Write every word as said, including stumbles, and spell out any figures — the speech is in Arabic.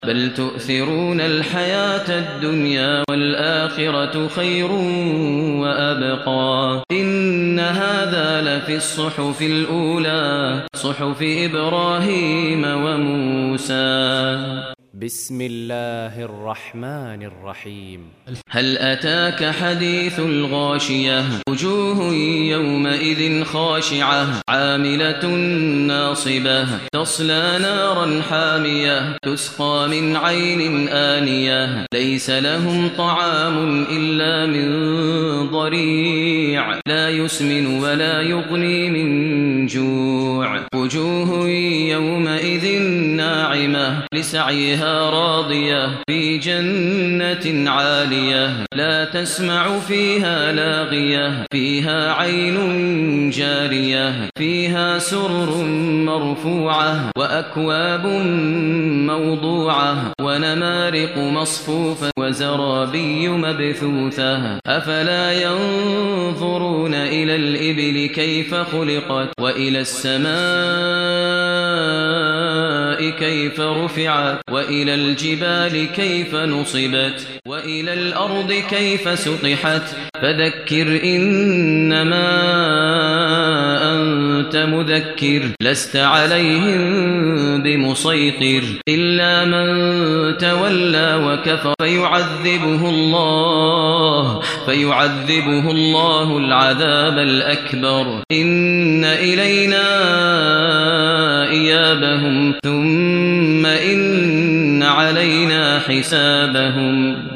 بل تؤثرون الحياة الدنيا والآخرة خير وأبقى إن هذا لفي الصحف الأولى صحف إبراهيم وموسى. بسم الله الرحمن الرحيم. هل أتاك حديث الغاشية وجوه يومئذ خاشعة عاملة ناصبة تصلى نارا حامية تسقى من عين آنية ليس لهم طعام إلا من ضريع لا يسمن ولا يغني من جوع وجوه يومئذ ناعمة لسعيها راضية في جنة عالية لا تسمع فيها لاغية فيها عين جارية فيها سرر مرفوعة وأكواب موضوعة ونمارق مصفوفة وزرابي مبثوثة أفلا ينظرون إلى الإبل كيف خلقت وإلى السماء كيف رفعت وإلى الجبال كيف نصبت وإلى الأرض كيف سطحت فذكر إنما أنت مذكر لست عليهم بمسيطر إلا من تولى وكفر فيعذبه الله فيعذبه الله العذاب الأكبر إن إلينا إيابهم ثم إن علينا حسابهم.